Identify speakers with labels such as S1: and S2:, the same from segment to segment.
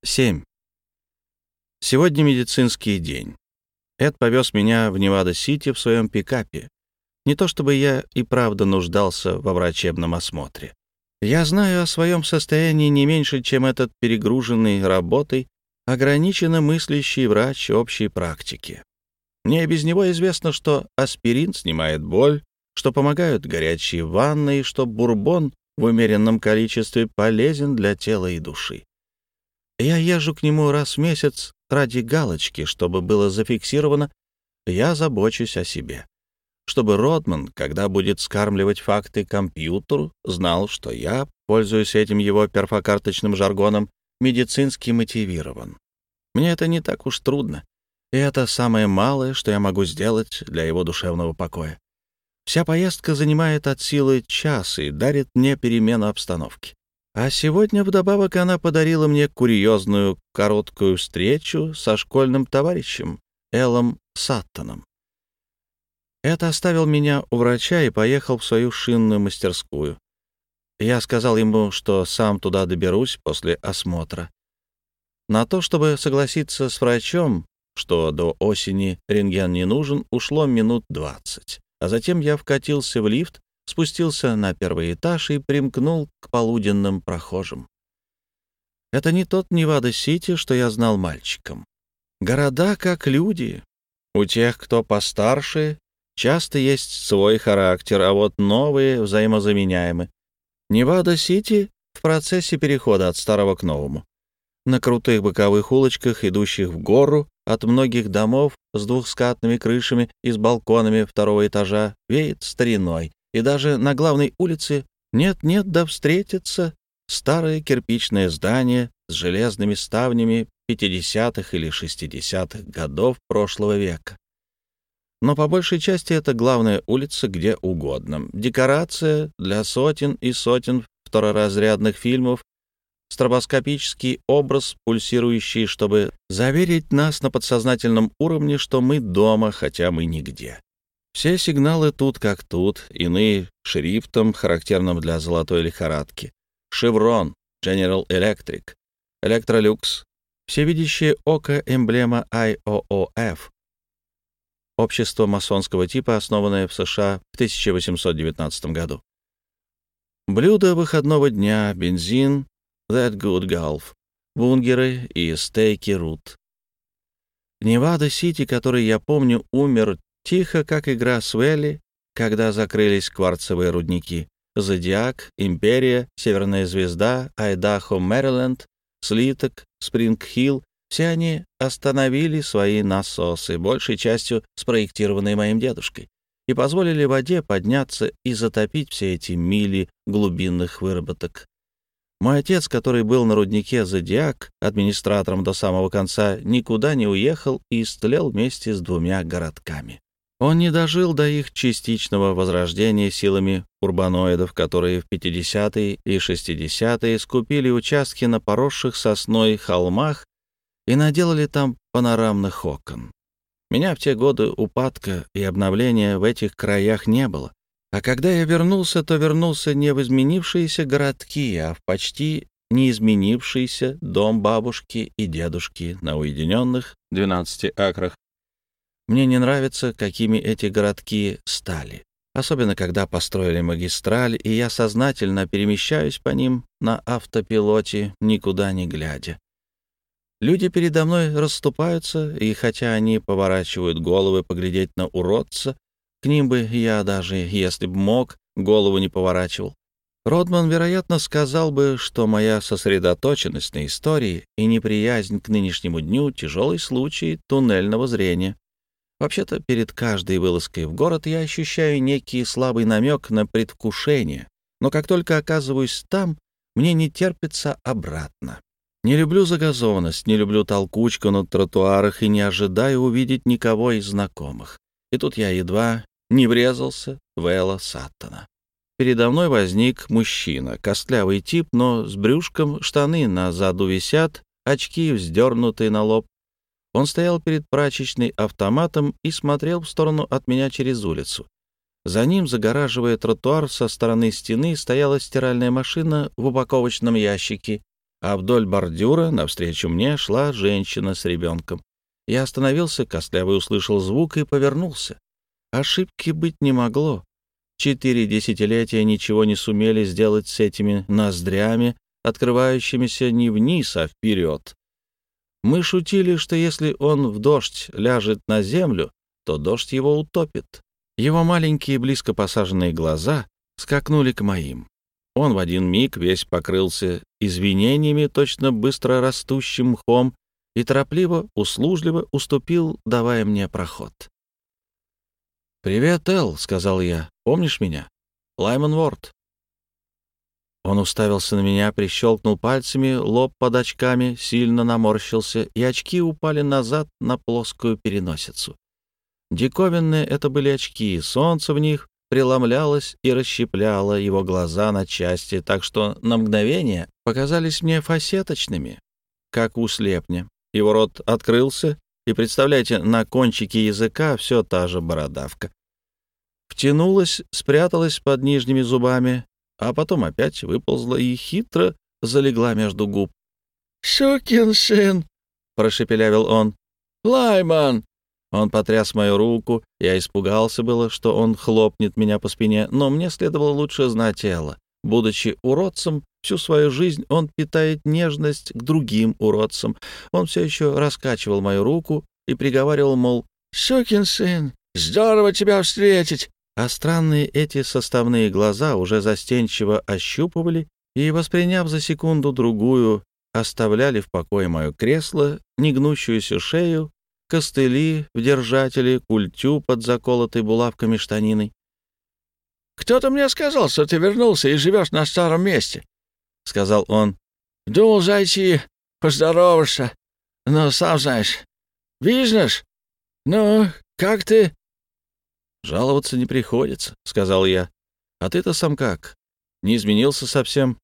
S1: 7. Сегодня медицинский день. Эд повез меня в Невада-Сити в своем пикапе. Не то чтобы я и правда нуждался во врачебном осмотре. Я знаю о своем состоянии не меньше, чем этот перегруженный работой, ограниченно мыслящий врач общей практики. Мне без него известно, что аспирин снимает боль, что помогают горячие ванны и что бурбон в умеренном количестве полезен для тела и души. Я езжу к нему раз в месяц ради галочки, чтобы было зафиксировано «я забочусь о себе». Чтобы Родман, когда будет скармливать факты компьютеру, знал, что я, пользуясь этим его перфокарточным жаргоном, медицински мотивирован. Мне это не так уж трудно, и это самое малое, что я могу сделать для его душевного покоя. Вся поездка занимает от силы час и дарит мне перемену обстановки. А сегодня вдобавок она подарила мне курьезную короткую встречу со школьным товарищем Эллом Саттоном. Это оставил меня у врача и поехал в свою шинную мастерскую. Я сказал ему, что сам туда доберусь после осмотра. На то, чтобы согласиться с врачом, что до осени рентген не нужен, ушло минут 20. А затем я вкатился в лифт, спустился на первый этаж и примкнул к полуденным прохожим. Это не тот Невада-Сити, что я знал мальчиком. Города как люди. У тех, кто постарше, часто есть свой характер, а вот новые взаимозаменяемы. Невада-Сити в процессе перехода от старого к новому. На крутых боковых улочках, идущих в гору, от многих домов с двухскатными крышами и с балконами второго этажа веет стариной. И даже на главной улице нет-нет да встретится старое кирпичное здание с железными ставнями 50-х или 60-х годов прошлого века. Но по большей части это главная улица где угодно. Декорация для сотен и сотен второразрядных фильмов, стробоскопический образ, пульсирующий, чтобы заверить нас на подсознательном уровне, что мы дома, хотя мы нигде. Все сигналы тут как тут, иные шрифтом, характерным для золотой лихорадки. Chevron, General Electric, Electrolux, всевидящее око эмблема IOOF, общество масонского типа, основанное в США в 1819 году. Блюдо выходного дня, бензин, That Good Gulf, бунгеры и стейки Рут. Невада-Сити, который я помню, умер тихо, как игра Свелли, когда закрылись кварцевые рудники. Зодиак, Империя, Северная звезда, Айдахо, Мэриленд, Слиток, Спринг-Хилл — все они остановили свои насосы, большей частью спроектированные моим дедушкой, и позволили воде подняться и затопить все эти мили глубинных выработок. Мой отец, который был на руднике «Зодиак» администратором до самого конца, никуда не уехал и истлел вместе с двумя городками. Он не дожил до их частичного возрождения силами урбаноидов, которые в 50-е и 60-е скупили участки на поросших сосной холмах и наделали там панорамных окон. Меня в те годы упадка и обновления в этих краях не было. А когда я вернулся, то вернулся не в изменившиеся городки, а в почти неизменившийся дом бабушки и дедушки на уединенных 12 акрах. Мне не нравится, какими эти городки стали, особенно когда построили магистраль, и я сознательно перемещаюсь по ним на автопилоте, никуда не глядя. Люди передо мной расступаются, и хотя они поворачивают головы поглядеть на уродца, к ним бы я даже, если б мог, голову не поворачивал. Родман, вероятно, сказал бы, что моя сосредоточенность на истории и неприязнь к нынешнему дню — тяжелый случай туннельного зрения. Вообще-то, перед каждой вылазкой в город я ощущаю некий слабый намек на предвкушение, но как только оказываюсь там, мне не терпится обратно. Не люблю загазованность, не люблю толкучку на тротуарах и не ожидаю увидеть никого из знакомых. И тут я едва не врезался в Элла Саттона. Передо мной возник мужчина, костлявый тип, но с брюшком, штаны на заду висят, очки вздернутые на лоб. Он стоял перед прачечной автоматом и смотрел в сторону от меня через улицу. За ним, загораживая тротуар со стороны стены, стояла стиральная машина в упаковочном ящике, а вдоль бордюра навстречу мне шла женщина с ребенком. Я остановился, костлявый услышал звук и повернулся. Ошибки быть не могло. 4 десятилетия ничего не сумели сделать с этими ноздрями, открывающимися не вниз, а вперед. Мы шутили, что если он в дождь ляжет на землю, то дождь его утопит. Его маленькие близко посаженные глаза скакнули к моим. Он в один миг весь покрылся извинениями, точно быстро растущим мхом, и торопливо, услужливо уступил, давая мне проход. «Привет, Эл», — сказал я. «Помнишь меня? Лаймон Уорд». Он уставился на меня, прищелкнул пальцами, лоб под очками сильно наморщился, и очки упали назад на плоскую переносицу. Диковинные это были очки, солнце в них преломлялось и расщепляло его глаза на части, так что на мгновение показались мне фасеточными, как у слепня. Его рот открылся, и, представляете, на кончике языка все та же бородавка. Втянулась, спряталась под нижними зубами, а потом опять выползла и хитро залегла между губ. «Сукин сын!» — прошепелявил он. «Лайман!» Он потряс мою руку. Я испугался было, что он хлопнет меня по спине, но мне следовало лучше знать Элла. Будучи уродцем, всю свою жизнь он питает нежность к другим уродцам. Он все еще раскачивал мою руку и приговаривал, мол, «Сукин сын, здорово тебя встретить!» А странные эти составные глаза уже застенчиво ощупывали и, восприняв за секунду-другую, оставляли в покое мое кресло, негнущуюся шею, костыли в держателе, культю под заколотой булавками штаниной. «Кто-то мне сказал, что ты вернулся и живешь на старом месте», — сказал он. «Думал зайти, поздороваться, но сам знаешь, бизнес. Ну, как ты?» «Жаловаться не приходится», — сказал я. «А ты-то сам как? Не изменился совсем?»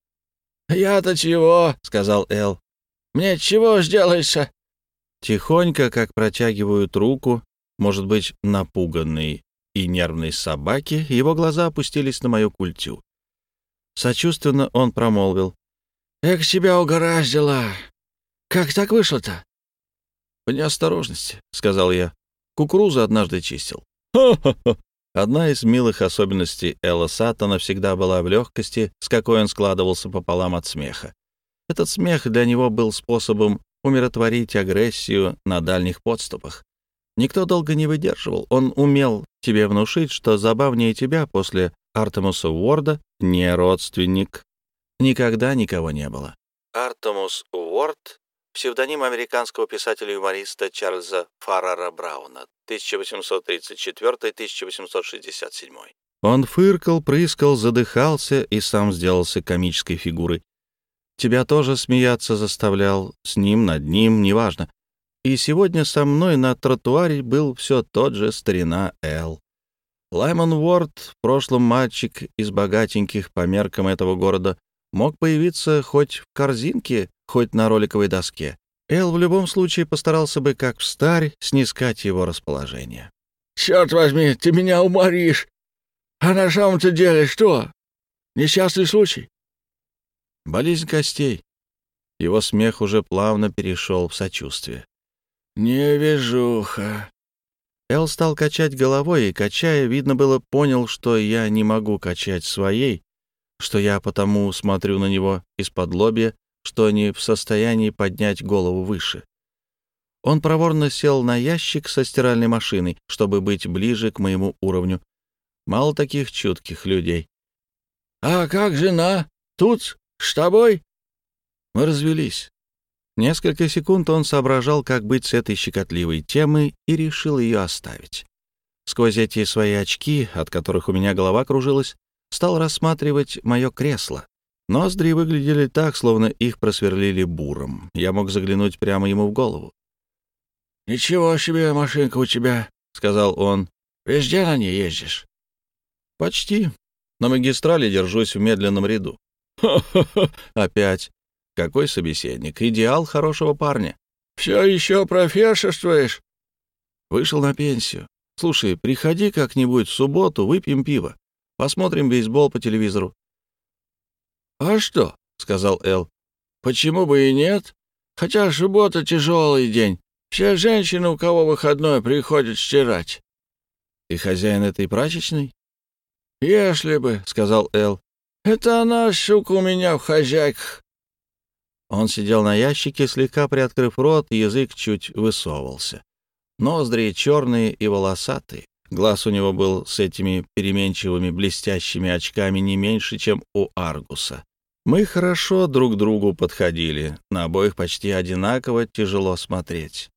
S1: «Я-то чего?» — сказал Эл. «Мне чего сделается?» Тихонько, как протягивают руку, может быть, напуганной и нервной собаки, его глаза опустились на мою культю. Сочувственно он промолвил. «Эх, тебя угораздило! Как так вышло-то?» «По неосторожности», — сказал я. «Кукурузу однажды чистил». «Хо-хо-хо!» Одна из милых особенностей Элла Саттона всегда была в легкости, с какой он складывался пополам от смеха. Этот смех для него был способом умиротворить агрессию на дальних подступах. Никто долго не выдерживал. Он умел тебе внушить, что забавнее тебя после Артемуса Уорда не родственник. Никогда никого не было. Артемус Уорд — псевдоним американского писателя-юмориста Чарльза Фаррара Брауна, 1834-1867. Он фыркал, прыскал, задыхался и сам сделался комической фигурой. Тебя тоже смеяться заставлял, с ним, над ним, неважно. И сегодня со мной на тротуаре был все тот же старина Эл. Лаймон Уорд, в прошлом мальчик из богатеньких по меркам этого города, мог появиться хоть в корзинке, хоть на роликовой доске. Эл в любом случае постарался бы, как встарь, снискать его расположение. «Черт возьми, ты меня уморишь! А на самом-то деле что? Несчастный случай?» «Болезнь костей». Его смех уже плавно перешел в сочувствие. «Невезуха». Эл стал качать головой, и, качая, видно было, понял, что я не могу качать своей, что я потому смотрю на него из-под-лобья, что не в состоянии поднять голову выше. Он проворно сел на ящик со стиральной машиной, чтобы быть ближе к моему уровню. Мало таких чутких людей. «А как жена? Тут с тобой?» Мы развелись. Несколько секунд он соображал, как быть с этой щекотливой темой, и решил ее оставить. Сквозь эти свои очки, от которых у меня голова кружилась, стал рассматривать мое кресло. Ноздри выглядели так, словно их просверлили буром. Я мог заглянуть прямо ему в голову. «Ничего себе машинка у тебя», — сказал он. «Везде на ней ездишь?» «Почти. На магистрали держусь в медленном ряду». «Ха-ха-ха! Опять. Какой собеседник. Идеал хорошего парня». «Все еще профессорствуешь?» «Вышел на пенсию. Слушай, приходи как-нибудь в субботу, выпьем пиво. Посмотрим бейсбол по телевизору». «А что?» — сказал Эл.
S2: почему бы и нет? Хотя суббота — тяжелый день. Все женщины, у кого выходной, приходят стирать».
S1: «Ты хозяин этой прачечной?»
S2: «Если бы», — сказал Эл. «Это она, сука, у меня в хозяйках».
S1: Он сидел на ящике, слегка приоткрыв рот, язык чуть высовывался. Ноздри черные и волосатые. Глаз у него был с этими переменчивыми блестящими очками не меньше, чем у Аргуса. Мы хорошо друг к другу подходили, на обоих почти одинаково тяжело смотреть.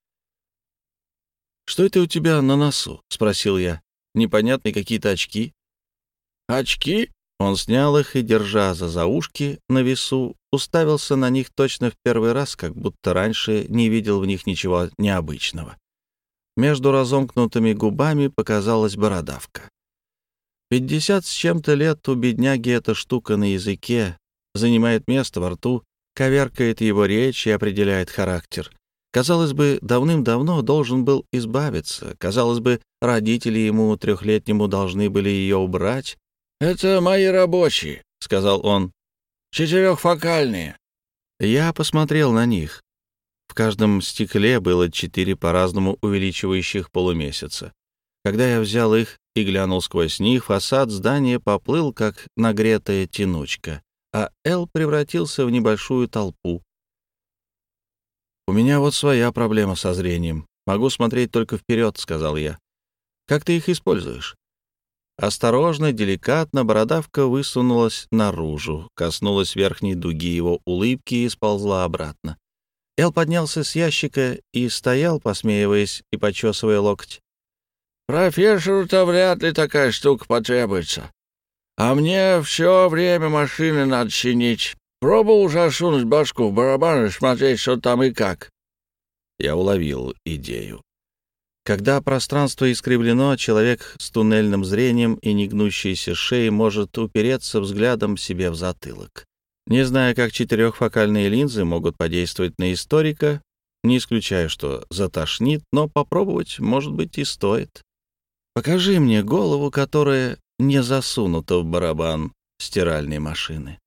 S1: «Что это у тебя на носу?» — спросил я. «Непонятные какие-то очки».
S2: «Очки?»
S1: Он снял их и, держа за заушки на весу, уставился на них точно в первый раз, как будто раньше не видел в них ничего необычного. Между разомкнутыми губами показалась бородавка. 50 с чем-то лет у бедняги эта штука на языке занимает место во рту, коверкает его речь и определяет характер. Казалось бы, давным-давно должен был избавиться. Казалось бы, родители ему трехлетнему должны были ее убрать.
S2: «Это мои рабочие», — сказал он. «Четырехфокальные».
S1: Я посмотрел на них. В каждом стекле было 4 по-разному увеличивающих полумесяца. Когда я взял их и глянул сквозь них, фасад здания поплыл, как нагретая тянучка, а Эл превратился в небольшую толпу. «У меня вот своя проблема со зрением. Могу смотреть только вперед», — сказал я. «Как ты их используешь?» Осторожно, деликатно бородавка высунулась наружу, коснулась верхней дуги его улыбки и сползла обратно. Эл поднялся с ящика и стоял, посмеиваясь и почесывая локоть.
S2: «Профессору-то вряд ли такая штука потребуется. А мне все время машины надо чинить. Пробовал уже сунуть башку в барабан и смотреть, что там и как».
S1: Я уловил идею. Когда пространство искривлено, человек с туннельным зрением и негнущейся шеей может упереться взглядом себе в затылок. Не зная, как четырехфокальные линзы могут подействовать на историка, не исключаю, что затошнит, но попробовать, может быть, и стоит. Покажи мне голову, которая не засунута в барабан стиральной машины.